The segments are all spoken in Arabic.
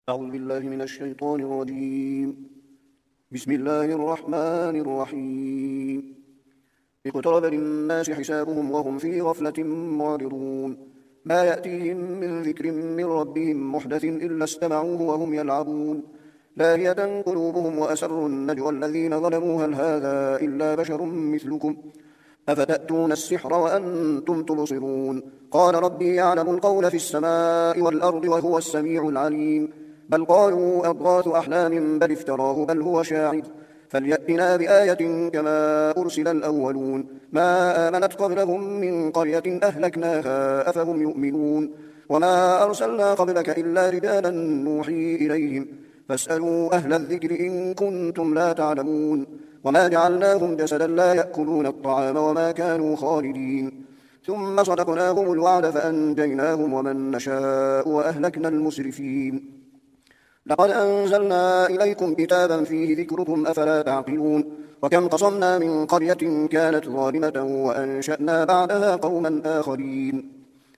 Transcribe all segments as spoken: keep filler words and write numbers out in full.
أعوذ بالله من الشيطان الرجيم. بسم الله الرحمن الرحيم. اقترب للناس حسابهم وهم في غفلة معرضون. ما يأتيهم من ذكر من ربهم محدث إلا استمعوه وهم يلعبون. لاهية قلوبهم وأسروا النجوى الذين ظلموا هل هذا إلا بشر مثلكم أفتأتون السحر وأنتم تبصرون. قال ربي يعلم القول في السماء والأرض وهو السميع العليم. بل قالوا أضغاث أحلام بل افتراه بل هو شاعر فليأتنا بآية كما أرسل الأولون. ما آمنت قبلهم من قرية أهلكناها أفهم يؤمنون. وما أرسلنا قبلك إلا رجالا نوحي إليهم فاسألوا أهل الذكر إن كنتم لا تعلمون. وما جعلناهم جسدا لا يأكلون الطعام وما كانوا خالدين. ثم صدقناهم الوعد فأنجيناهم ومن نشاء وأهلكنا المسرفين. لقد أنزلنا إليكم كتابا فيه ذكركم أفلا تعقلون. وكم قصمنا من قرية كانت ظالمة وأنشأنا بعدها قوما آخرين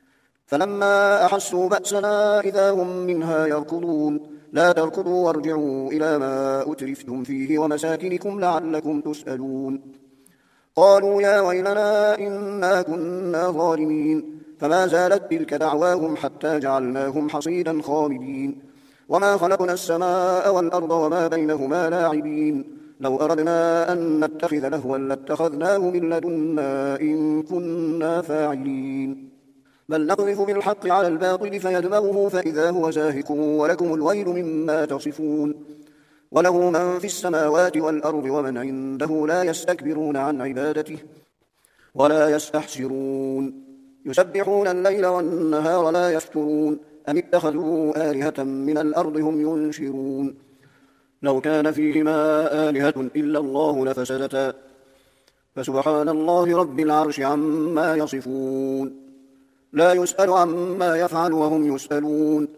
فلما أحسوا بأسنا إذا هم منها يركضون. لا تركضوا وارجعوا إلى ما أترفتم فيه ومساكنكم لعلكم تسألون. قالوا يا ويلنا إنا كنا ظالمين فما زالت تلك دعواهم حتى جعلناهم حصيدا خامدين. وما خلقنا السماء والأرض وما بينهما لاعبين. لو أردنا أن نتخذ لهوا لاتخذناه من لدنا إن كنا فاعلين. بل نقذف بالحق على الباطل فيدمغه فإذا هو زاهق ولكم الويل مما تصفون. وله من في السماوات والأرض ومن عنده لا يستكبرون عن عبادته ولا يستحسرون. يسبحون الليل والنهار لا يفترون. أم اتخذوا آلهة من الأرض هم ينشرون. لو كان فيهما آلهة إلا الله لفسدتا فسبحان الله رب العرش عما يصفون. لا يسأل عما يفعل وهم يسألون.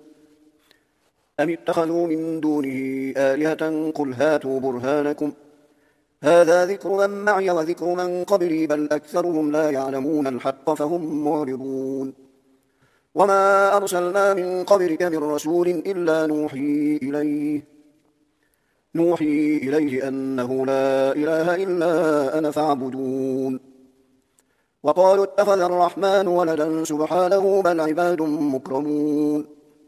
أم اتخذوا من دونه آلهة قل هاتوا برهانكم هذا ذكر من معي وذكر من قبلي بل أكثرهم لا يعلمون الحق فهم معرضون. وما أرسلنا من قبلك من رسول إلا نوحي إليه نوحي إليه أنه لا إله إلا أنا فاعبدون. وقالوا اتخذ الرحمن ولدا سبحانه بل عباد مكرمون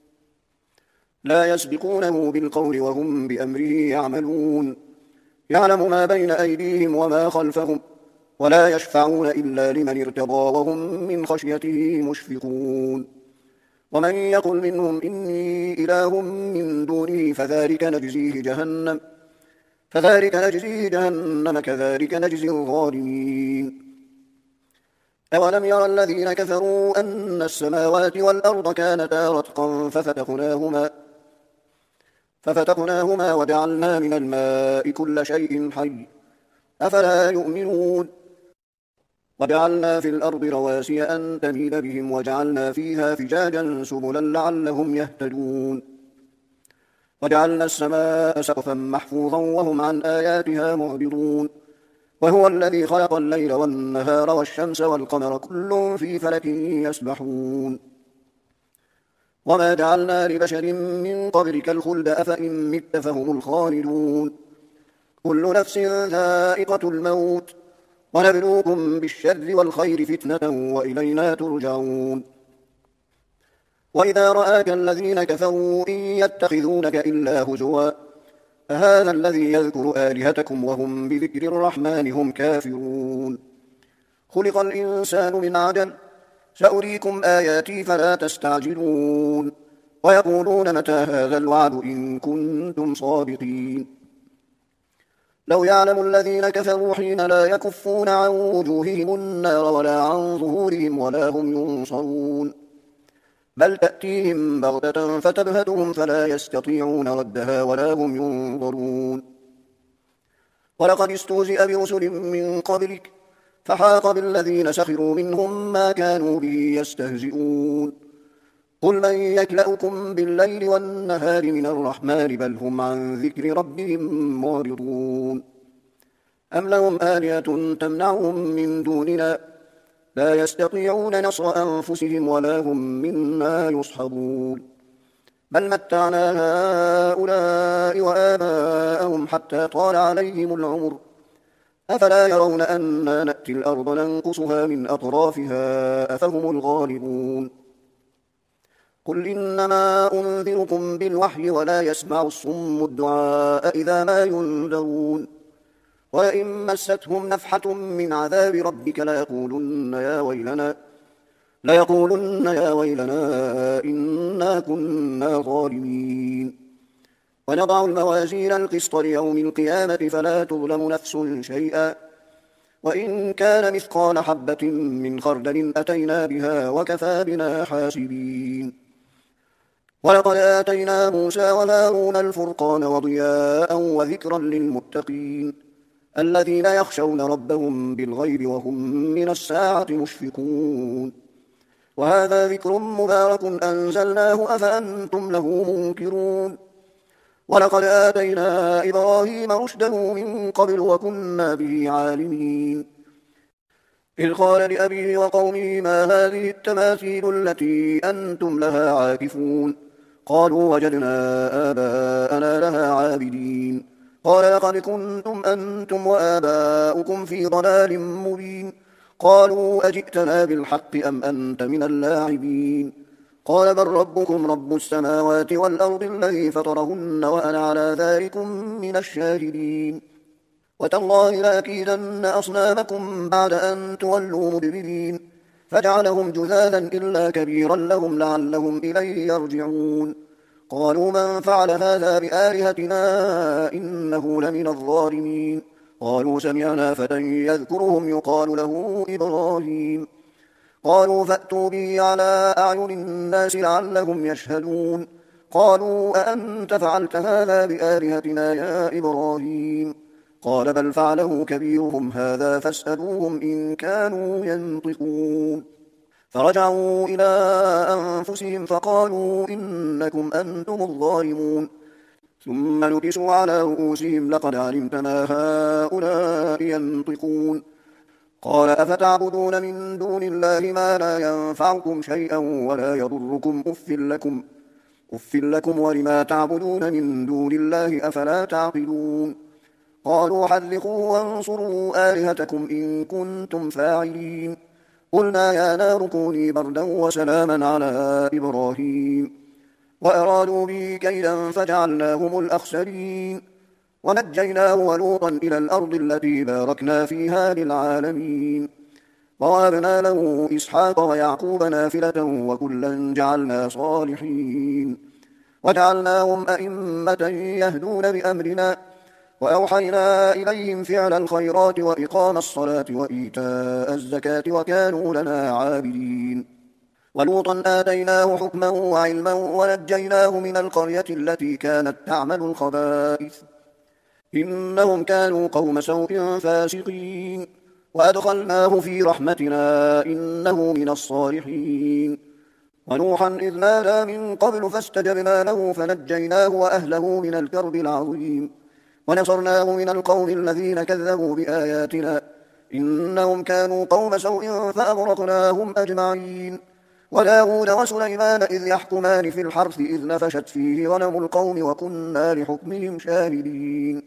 لا يسبقونه بالقول وهم بأمره يعملون. يعلم ما بين أيديهم وما خلفهم ولا يشفعون إلا لمن ارتضى وهم من خشيته مشفقون. ومن يقل منهم إني إله من دونه فذلك نجزيه جهنم فذلك نجزيه جهنم كذلك نجزي الظالمين. أولم يرى الذين كفروا أن السماوات والأرض كانتا رتقا ففتقناهما ففتقناهما وجعلنا من الماء كل شيء حي أفلا يؤمنون. وجعلنا في الأرض رواسي أن تميد بهم وجعلنا فيها فجاجا سبلا لعلهم يهتدون. وجعلنا السماء سقفا محفوظا وهم عن آياتها معرضون. وهو الذي خلق الليل والنهار والشمس والقمر كل في فلك يسبحون. وما جعلنا لبشر من قبلك الخلد أفإن مت فهم الخالدون. كل نفس ذائقة الموت ونبلوكم بالشر والخير فتنة وإلينا ترجعون. وإذا رآك الذين كفروا إن يتخذونك إلا هزوا أهذا الذي يذكر آلهتكم وهم بذكر الرحمن هم كافرون. خلق الإنسان من عجل سأريكم آياتي فلا تستعجلون. ويقولون متى هذا الوعد إن كنتم صادقين. لو يعلم الذين كفروا حين لا يكفون عن وجوههم النار ولا عن ظهورهم ولا هم ينصرون. بل تأتيهم بغتة فتبهتهم فلا يستطيعون ردها ولا هم ينظرون. ولقد استهزئ برسل من قبلك فحاق بالذين سخروا منهم ما كانوا به يستهزئون. قل من يكلأكم بالليل والنهار من الرحمن بل هم عن ذكر ربهم معرضون. أم لهم آلهة تمنعهم من دوننا لا يستطيعون نصر أنفسهم ولا هم منا يصحبون. بل متعنا هؤلاء وآباءهم حتى طال عليهم العمر أفلا يرون أنا نأتي الأرض ننقصها من أطرافها أفهم الغالبون قل إنما أنذركم بالوحي ولا يسمع الصم الدعاء إذا ما ينذرون وإن مستهم نفحة من عذاب ربك ليقولن يا ويلنا ليقولن يا ويلنا إنا كنا ظالمين ونضع الموازين القسط ليوم القيامة فلا تظلم نفس شيئا وإن كان مثقال حبة من خردل أتينا بها وكفى بنا حاسبين ولقد آتينا موسى وهارون الفرقان وضياء وذكرا للمتقين الذين يخشون ربهم بالغيب وهم من الساعة مشفقون وهذا ذكر مبارك أنزلناه أفأنتم له منكرون ولقد آتينا إبراهيم رشده من قبل وكنا به عالمين إذ قال لأبيه وقومه ما هذه التماثيل التي أنتم لها عاكفون قالوا وجدنا آباءنا لها عابدين قال لقد كنتم أنتم وآباؤكم في ضلال مبين قالوا أجئتنا بالحق أم أنت من اللاعبين قال بل ربكم رب السماوات والأرض الذي فطرهن وأنا على ذلكم من الشاهدين وتالله لأكيدن أصنامكم بعد أن تولوا مدبرين فجعلهم جذاذا إلا كبيرا لهم لعلهم إليه يرجعون قالوا من فعل هذا بآلهتنا إنه لمن الظالمين قالوا سمعنا فتى يذكرهم يقال له إبراهيم قالوا فأتوا به على أعين الناس لعلهم يشهدون قالوا أأنت فعلت هذا بآلهتنا يا إبراهيم قال بل فعله كبيرهم هذا فاسألوهم إن كانوا ينطقون فرجعوا إلى أنفسهم فقالوا إنكم أنتم الظالمون ثم نكسوا على رؤوسهم لقد علمت ما هؤلاء ينطقون قال أفتعبدون من دون الله ما لا ينفعكم شيئا ولا يضركم أف لكم, أف لكم ولما تعبدون من دون الله أفلا تعقلون قالوا حرقوا وانصروا آلهتكم إن كنتم فاعلين قلنا يا نار كوني بردا وسلاما على إبراهيم وأرادوا به كيدا فجعلناهم الأخسرين ونجيناه ولوطا إلى الأرض التي باركنا فيها للعالمين ووهبنا له إسحاق ويعقوب نافلة وكلا جعلنا صالحين وجعلناهم أئمة يهدون بأمرنا وأوحينا إليهم فعل الخيرات وإقام الصلاة وإيتاء الزكاة وكانوا لنا عابدين ولوطا آتيناه حكما وعلما ونجيناه من القرية التي كانت تعمل الخبائث إنهم كانوا قوم سوء فاسقين وأدخلناه في رحمتنا إنه من الصالحين ونوحا إذ نادى من قبل فاستجبنا له فنجيناه وأهله من الكرب العظيم ونصرناه من القوم الذين كذبوا بآياتنا إنهم كانوا قوم سوء فأغرقناهم أجمعين وداود وسليمان إذ يحكمان في الحرث إذ نفشت فيه غنم القوم وكنا لحكمهم شاهدين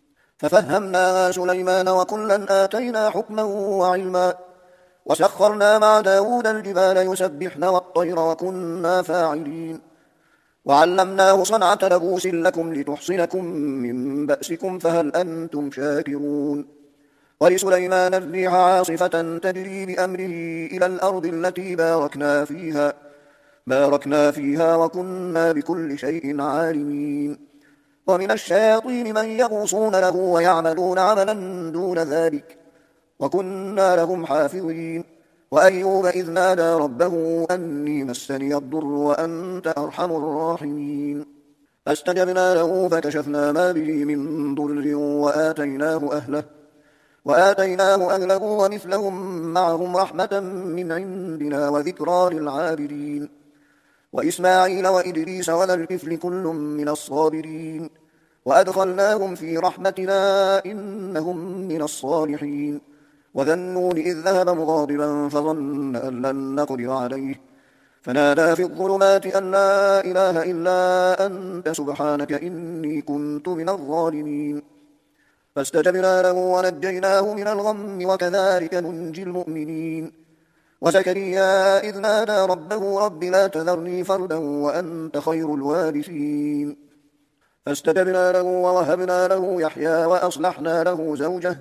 ففهمنا سليمان وكلا آتينا حكما وعلما وسخرنا مع داود الجبال يسبحن والطير وكنا فاعلين وعلمناه صنعة لبوس لكم لتحصنكم من بأسكم فهل أنتم شاكرون ولسليمان الريح عاصفة تجري بأمره إلى الأرض التي باركنا فيها باركنا فيها وكنا بكل شيء عالمين ومن الشياطين من يغوصون له ويعملون عملا دون ذلك وكنا لهم حافظين وأيوب إذ نادى ربه أني مسني الضر وأنت أرحم الراحمين فاستجبنا له فكشفنا ما به من ضر وآتيناه أهله وآتيناه أهله ومثلهم معهم رحمة من عندنا وذكرى للعابدين وإسماعيل وإدريس وذا الكفل كل من الصابرين وأدخلناهم في رحمتنا إنهم من الصالحين وذا النون إذ ذهب مغاضبا فظن أن لن نقدر عليه فنادى في الظلمات أن لا إله إلا أنت سبحانك إني كنت من الظالمين فاستجبنا له ونجيناه من الغم وكذلك ننجي المؤمنين وزكريا إذ نادى ربه رب لا تذرني فردا وأنت خير الوارثين فاستجبنا له ووهبنا له يحيى وأصلحنا له زوجه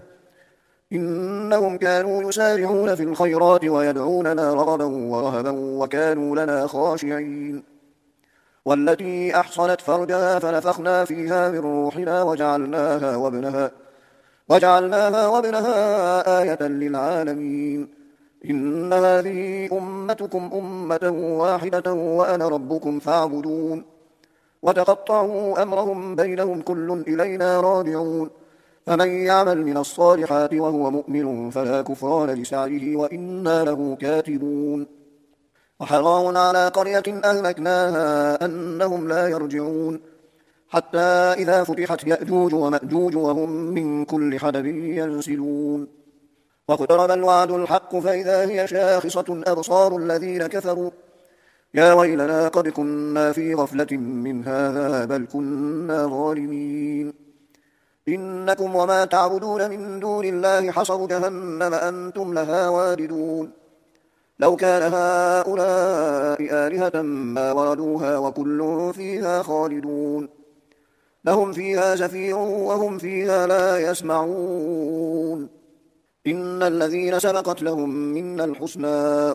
إنهم كانوا يسارعون في الخيرات ويدعوننا رغبا ورهبا وكانوا لنا خاشعين والتي أحصنت فرجها فنفخنا فيها من روحنا وجعلناها وابنها, وجعلناها وابنها آية للعالمين إن هذه أمتكم أمة واحدة وأنا ربكم فاعبدون وتقطعوا أمرهم بينهم كل إلينا راجعون فمن يعمل من الصالحات وهو مؤمن فلا كفران لسعيه وإنا له كاتبون وحرام على قرية أهلكناها أنهم لا يرجعون حتى إذا فتحت يأجوج ومأجوج وهم من كل حدب ينسلون واقترب الوعد الحق فإذا هي شاخصة أبصار الذين كفروا يا ويلنا قد كنا في غفلة من هذا بل كنا ظالمين إنكم وما تعبدون من دون الله حصب جهنم أنتم لها واردون لو كان هؤلاء آلهة ما وردوها وكل فيها خالدون لهم فيها زفير وهم فيها لا يسمعون إن الذين سبقت لهم منا الحسنى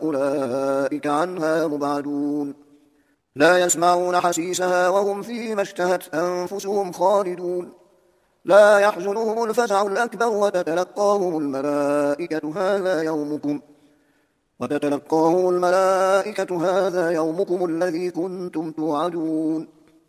أولئك عنها مبعدون لا يسمعون حسيسها وهم فيما اشتهت أنفسهم خالدون لا يحزنهم الفزع الأكبر وتتلقاهم الملائكة هذا يومكم وتتلقاهم الملائكة هذا يومكم الذي كنتم توعدون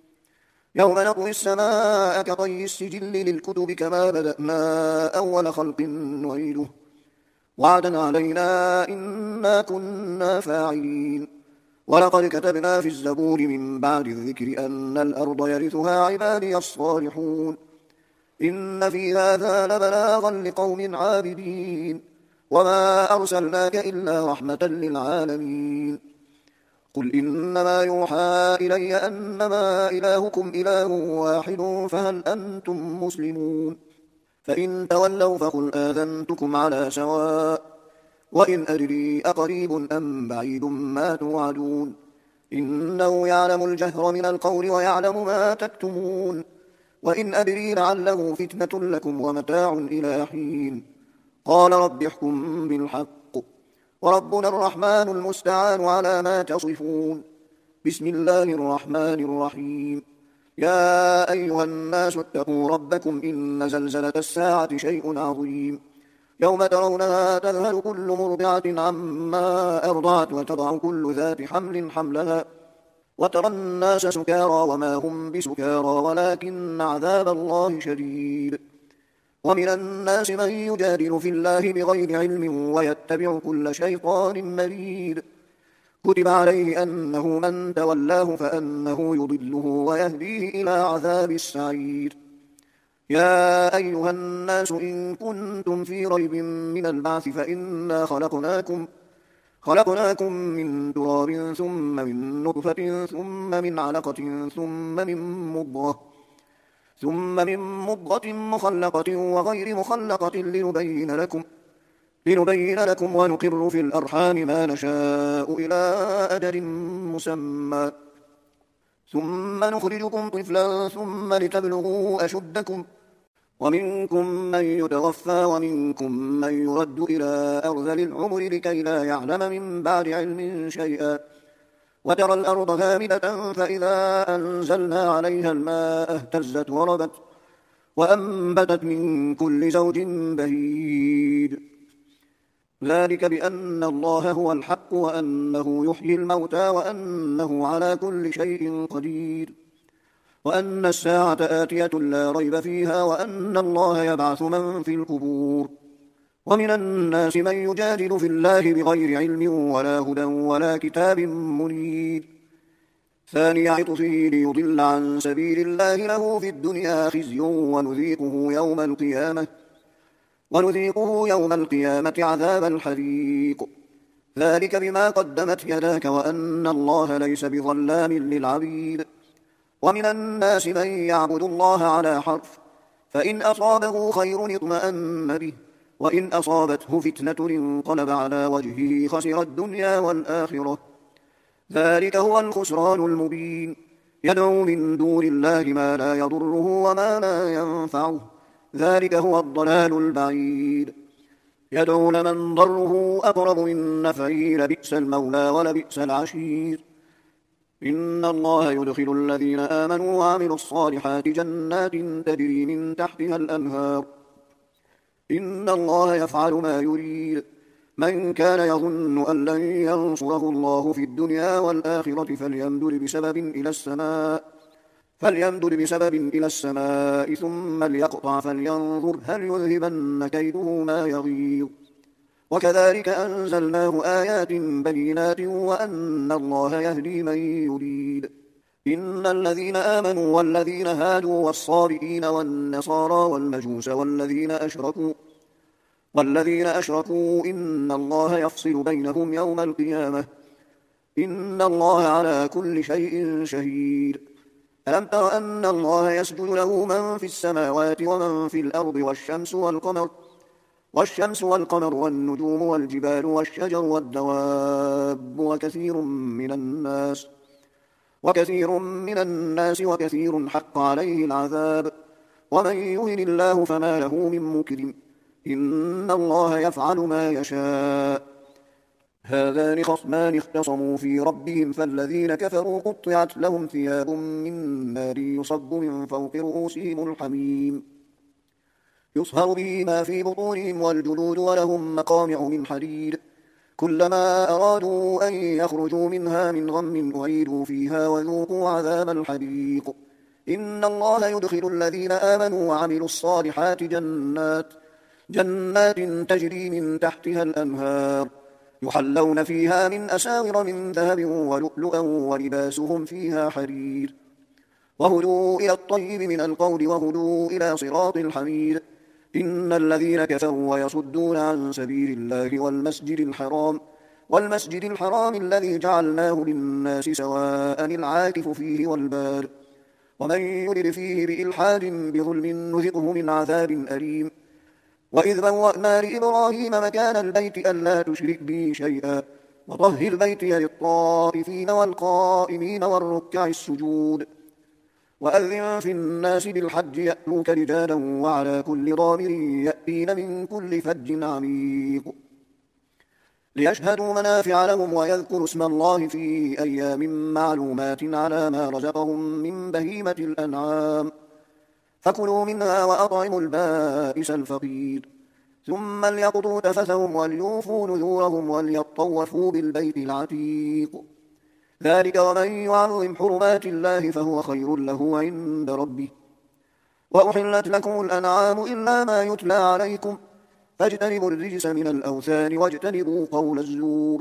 يوم نطوي السماء كطي السجل للكتب كما بدأنا أول خلق نعيده وعدا علينا إنا كنا فاعلين ولقد كتبنا في الزبور من بعد الذكر أن الأرض يرثها عبادي الصالحون إن في هذا لبلاغا لقوم عابدين وما أرسلناك إلا رحمة للعالمين قل إنما يوحى إلي أنما إلهكم إله واحد فهل أنتم مسلمون فإن تولوا فقل آذنتكم على سواء وإن أدري أقريب أم بعيد ما توعدون إنه يعلم الجهر من القول ويعلم ما تكتمون وإن أدري لعله فتنة لكم ومتاع إلى حين قال رب احكم بالحق وربنا الرحمن المستعان على ما تصفون بسم الله الرحمن الرحيم يا أيها الناس اتقوا ربكم إن زلزلة الساعة شيء عظيم يوم ترونها تذهل كل مرضعة عما أرضعت وتضع كل ذات حمل حملها وترى الناس سكارى وما هم بسكارى ولكن عذاب الله شديد ومن الناس من يجادل في الله بغير علم ويتبع كل شيطان مريد كتب عليه أنه من تولاه فأنه يضله ويهديه إلى عذاب السعير يا أيها الناس إن كنتم في ريب من البعث فإنا خلقناكم خلقناكم من تراب ثم من نطفة ثم من علقة ثم من مضغة ثم من مضغة مخلقة وغير مخلقة لنبين لكم لنبين لكم ونقر في الأرحام ما نشاء إلى أجل مسمى ثم نخرجكم طفلا ثم لتبلغوا أشدكم ومنكم من يتوفى ومنكم من يرد إلى أرذل العمر لكي لا يعلم من بعد علم شيئا وترى الأرض هامدة فإذا أنزلنا عليها الماء اهتزت وربت وأنبتت من كل زوج بهيج ذلك بأن الله هو الحق وأنه يحيي الموتى وأنه على كل شيء قدير وأن الساعة آتية لا ريب فيها وأن الله يبعث من في القبور ومن الناس من يجادل في الله بغير علم ولا هدى ولا كتاب منير ثاني عطفه ليضل عن سبيل الله له في الدنيا خزي ونذيقه يوم القيامة ونذيقه يوم القيامة عذاب الحريق ذلك بما قدمت يداك وأن الله ليس بظلام للعبيد. ومن الناس من يعبد الله على حرف، فإن أصابه خير اطمأن به، وإن أصابته فتنة انقلب على وجهه خسر الدنيا والآخرة. ذلك هو الخسران المبين. يدعو من دون الله ما لا يضره وما لا ينفعه، ذلك هو الضلال البعيد. يدعو لمن ضره أقرب من نفعه لبئس المولى ولبئس العشير. إن الله يدخل الذين آمنوا وعملوا الصالحات جنات تجري من تحتها الأنهار. إن الله يفعل ما يريد. من كان يظن أن لن ينصره الله في الدنيا والآخرة فليمدد بسبب إلى السماء فليمدد بسبب إلى السماء ثم ليقطع فلينظر هل يذهبن كيده ما يغيظ. وكذلك أنزلناه آيات بينات وأن الله يهدي من يريد. إن الذين آمنوا والذين هادوا والصابئين والنصارى والمجوس والذين أشركوا والذين أشركوا إن الله يفصل بينهم يوم القيامة. إن الله على كل شيء شهيد. ألم تر أن الله يسجد له من في السماوات ومن في الأرض والشمس والقمر والشمس والقمر والنجوم والجبال والشجر والدواب وكثير من الناس وكثير من الناس وكثير حق عليه العذاب. ومن يهن الله فما له من مكرم. إن الله يفعل ما يشاء. هذان خصمان اختصموا في ربهم فالذين كفروا قطعت لهم ثياب من نار يصب من فوق رؤوسهم الحميم يصهر به ما في بطونهم والجلود ولهم مقامع من حديد. كلما أرادوا أن يخرجوا منها من غم أعيدوا فيها وذوقوا عذاب الحريق. إن الله يدخل الذين آمنوا وعملوا الصالحات جنات جنات تجري من تحتها الأنهار يحلون فيها من أساور من ذهب ولؤلؤا ولباسهم فيها حرير. وهدوا إلى الطيب من القول وهدوا إلى صراط الحميد. إن الذين كفروا ويصدون عن سبيل الله والمسجد الحرام والمسجد الحرام الذي جعلناه للناس سواء العاكف فيه والباد ومن يرد فيه بإلحاد بظلم نذقه من عذاب أليم. وإذ بوأنا لإبراهيم مكان البيت ألا تشرك بي شيئا وطهر بيتي للطائفين والقائمين والركع السجود. وأذن في الناس بالحج يأتوك رجالا وعلى كل ضامر يأتين من كل فج عميق ليشهدوا منافع لهم ويذكروا اسم الله في أيام معلومات على ما رزقهم من بهيمة الأنعام فكلوا منها وأطعموا البائس الفقير. ثم ليقضوا تفثهم وليوفوا نذورهم وليطوفوا بالبيت العتيق. ذلك ومن يعظم حرمات الله فهو خير له عند ربه. وأحلت لكم الأنعام إلا ما يتلى عليكم فاجتنبوا الرجس من الأوثان واجتنبوا قول الزور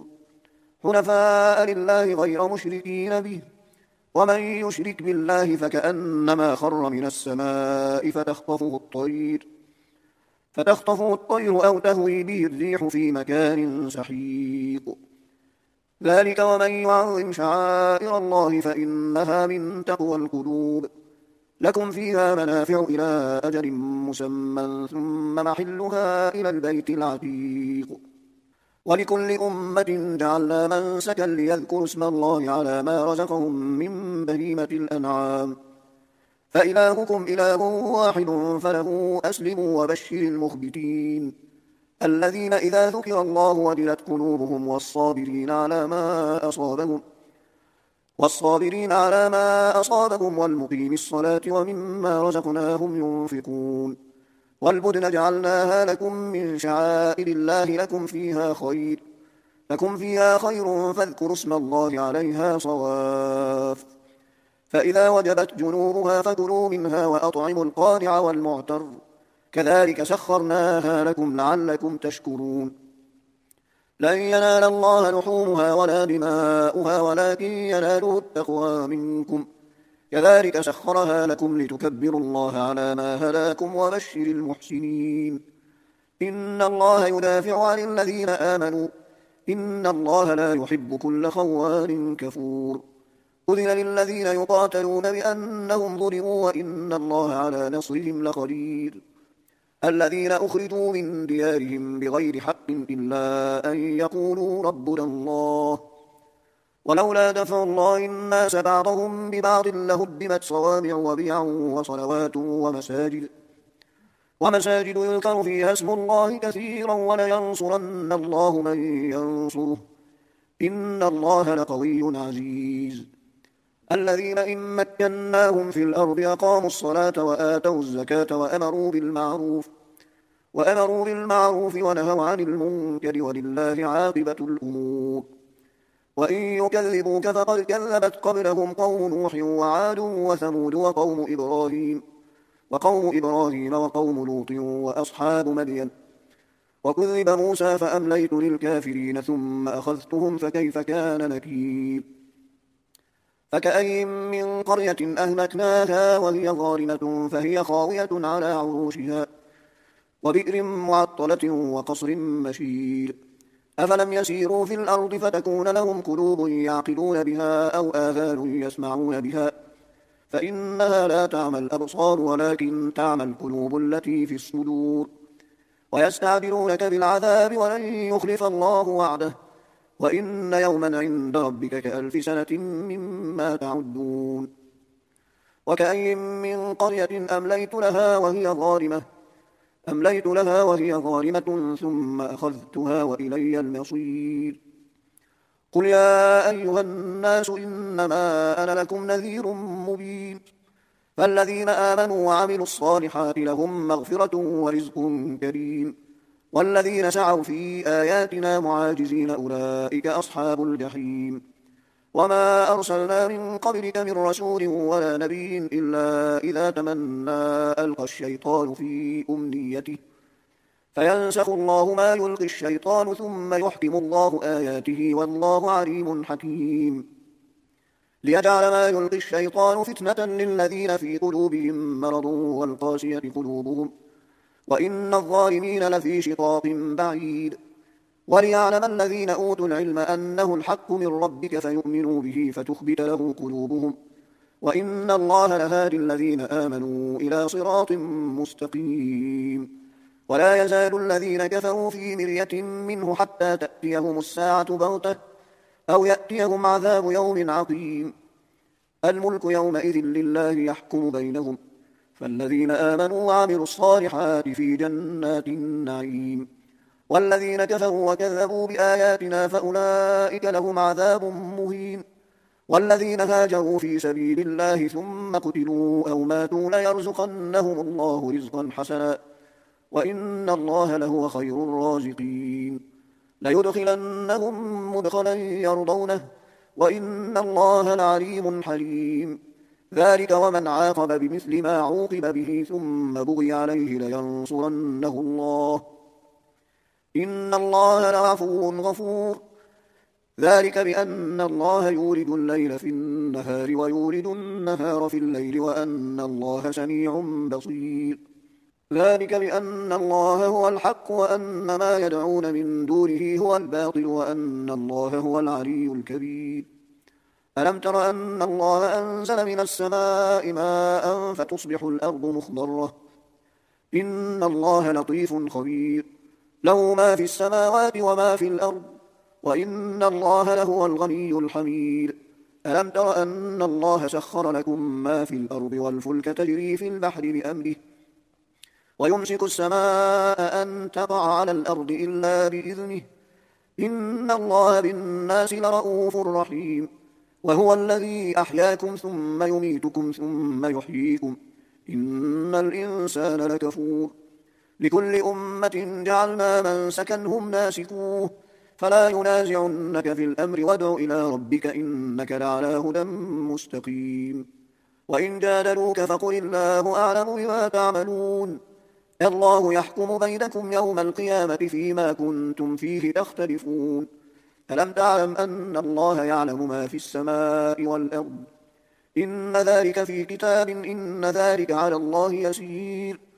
حنفاء لله غير مشركين به. ومن يشرك بالله فكأنما خر من السماء فتخطفه الطير فتخطفه الطير أو تهوي به الريح في مكان سحيق. ذلك ومن يعظم شعائر الله فإنها من تقوى القلوب. لكم فيها منافع إلى أجل مسمى ثم محلها إلى البيت العتيق. ولكل أمة جعلنا منسكا ليذكروا اسم الله على ما رزقهم من بهيمة الأنعام فإلهكم إله واحد فله أسلموا وبشر المخبتين الذين إذا ذكر الله وجلت قلوبهم والصابرين على ما أصابهم والصابرين على ما أصابهم والمقيم الصلاة ومما رزقناهم ينفقون. والبدن جعلناها لكم من شعائر الله لكم فيها خير لكم فيها خير فاذكروا اسم الله عليها صواف. فإذا وجبت جنوبها فكلوا منها وأطعموا القانع والمعتر كذلك سخرناها لكم لعلكم تشكرون. لن ينال الله لحومها ولا دماؤها ولكن يناله التقوى منكم كذلك سخرها لكم لتكبروا الله على ما هداكم وبشر المحسنين. إن الله يدافع عن الذين آمنوا إن الله لا يحب كل خوان كفور أذن للذين يقاتلون بأنهم ظلموا وإن الله على نصرهم لقدير الذين أخرجوا من ديارهم بغير حق إلا أن يقولوا ربنا الله ولولا دفع الله الناس بعضهم ببعض لهدمت صوامع وبيع وصلوات ومساجد ومساجد يذكر فيها اسم الله كثيرا ولينصرن الله من ينصره إن الله لقوي عزيز الذين إن مكناهم في الأرض أقاموا الصلاة وآتوا الزكاة وأمروا بالمعروف وأمروا بالمعروف ونهوا عن المنكر ولله عاقبة الأمور وإن يكذبوك فقد كذبت قبلهم قوم نوح وعاد وثمود وقوم إبراهيم وقوم إبراهيم وقوم لوط وأصحاب مدين وكذب موسى فأمليت للكافرين ثم أخذتهم فكيف كان نكير فكأين من قرية أهلكناها وهي ظالمة فهي خاوية على عروشها وبئر معطلة وقصر مشيد أفلم يسيروا في الأرض فتكون لهم قلوب يعقلون بها أو آذان يسمعون بها فإنها لا تعمى الأبصار ولكن تعمى القلوب التي في الصدور ويستعجلونك بالعذاب ولن يخلف الله وعده وإن يوما عند ربك كألف سنة مما تعدون وكأين من قرية أمليت لها وهي ظالمة أمليت لها وهي ظالمة ثم أخذتها وإلي المصير قل يا أيها الناس إنما أنا لكم نذير مبين فالذين آمنوا وعملوا الصالحات لهم مغفرة ورزق كريم والذين سعوا في آياتنا معاجزين أولئك أصحاب الجحيم وما أرسلنا من قبلك من رسول ولا نبي إلا إذا تمنى ألقى الشيطان في أمنيته فينسخ الله ما يلقي الشيطان ثم يحكم الله آياته والله عليم حكيم ليجعل ما يلقي الشيطان فتنة للذين في قلوبهم مرض والقاسية قلوبهم وإن الظالمين لفي شقاق بعيد وليعلم الذين أوتوا العلم أنه الحق من ربك فيؤمنوا به فتخبت له قلوبهم وإن الله لهادي الذين آمنوا إلى صراط مستقيم ولا يزال الذين كفروا في مرية منه حتى تأتيهم الساعة بغتة أو يأتيهم عذاب يوم عقيم الملك يومئذ لله يحكم بينهم فالذين آمنوا وعملوا الصالحات في جنات النعيم والذين كفروا وكذبوا بآياتنا فأولئك لهم عذاب مهين والذين هاجروا في سبيل الله ثم قتلوا أو ماتوا ليرزقنهم الله رزقا حسنا وإن الله لهو خير الرازقين ليدخلنهم مدخلا يرضونه وإن الله لعليم حليم ذلك ومن عاقب بمثل ما عوقب به ثم بغي عليه لينصرنه الله إن الله لعفو غفور ذلك بأن الله يولد الليل في النهار ويولد النهار في الليل وأن الله سميع بصير ذلك بأن الله هو الحق وأن ما يدعون من دونه هو الباطل وأن الله هو العلي الكبير ألم تر أن الله أنزل من السماء ماء فتصبح الأرض مخضرة إن الله لطيف خبير له ما في السماوات وما في الأرض وإن الله لهو الغني الحميد ألم تر أن الله سخر لكم ما في الأرض والفلك تجري في البحر بأمره ويمسك السماء أن تقع على الأرض إلا بإذنه إن الله بالناس لرؤوف رحيم وهو الذي أحياكم ثم يميتكم ثم يحييكم إن الإنسان لكفور لكل أمة جعلنا من سكنهم ناسكوه فلا ينازعنك في الأمر وادع إلى ربك إنك لعلى هدى مستقيم وإن جادلوك فقل الله أعلم بما تعملون الله يحكم بينكم يوم القيامة فيما كنتم فيه تختلفون ألم تعلم أن الله يعلم ما في السماء والأرض إن ذلك في كتاب إن ذلك على الله يسير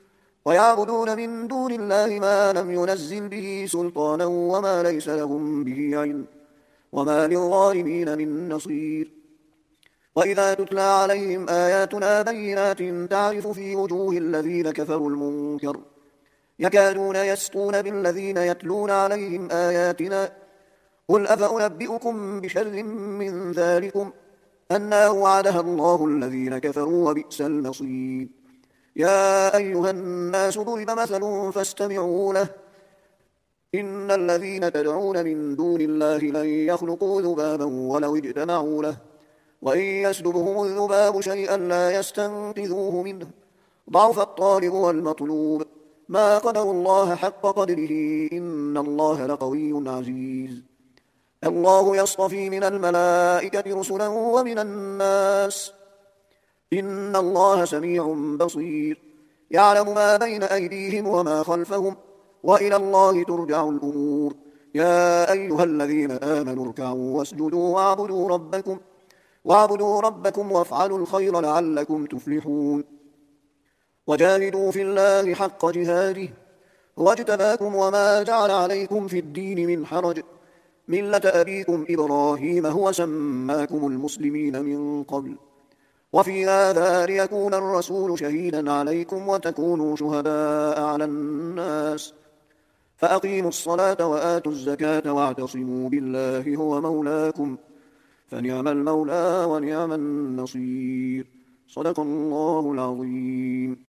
ويعبدون من دون الله ما لم ينزل به سلطانا وما ليس لهم به علم وما للظالمين من نصير. وإذا تتلى عليهم آياتنا بينات تعرف في وجوه الذين كفروا المنكر يكادون يسطون بالذين يتلون عليهم آياتنا قل أفأنبئكم بشر من ذلكم النار وعدها الله الذين كفروا وبئس المصير. يا أيها الناس ضرب مثل فاستمعوا له إن الذين تدعون من دون الله لن يخلقوا ذبابا ولو اجتمعوا له وإن يسلبهم الذباب شيئا لا يستنقذوه منه ضعف الطالب والمطلوب ما قدر الله حق قدره إن الله لقوي عزيز. الله يصطفي من الملائكة رسلا ومن الناس إن الله سميع بصير يعلم ما بين أيديهم وما خلفهم وإلى الله ترجع الأمور. يا أيها الذين آمنوا اركعوا واسجدوا واعبدوا ربكم واعبدوا ربكم وافعلوا الخير لعلكم تفلحون. وجاهدوا في الله حق جهاده هو اجتباكم وما جعل عليكم في الدين من حرج ملة أبيكم إبراهيم هو سماكم المسلمين من قبل وفي هذا ليكون الرسول شهيدا عليكم وتكونوا شهداء على الناس فأقيموا الصلاة وآتوا الزكاة واعتصموا بالله هو مولاكم فنعم المولى ونعم النصير. صدق الله العظيم.